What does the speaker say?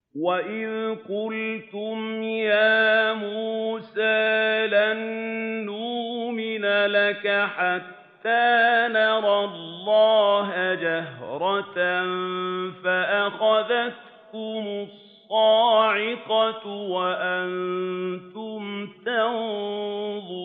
وَإِذْ قُلْتُمْ يَا مُوسَىٰ لَن نُّؤْمِنَ لَكَ حَتَّىٰ نَرَى اللَّهَ جَهْرَةً فَأَخَذَتْكُمُ الصَّاعِقَةُ وَأَنتُمْ تَنظُرُونَ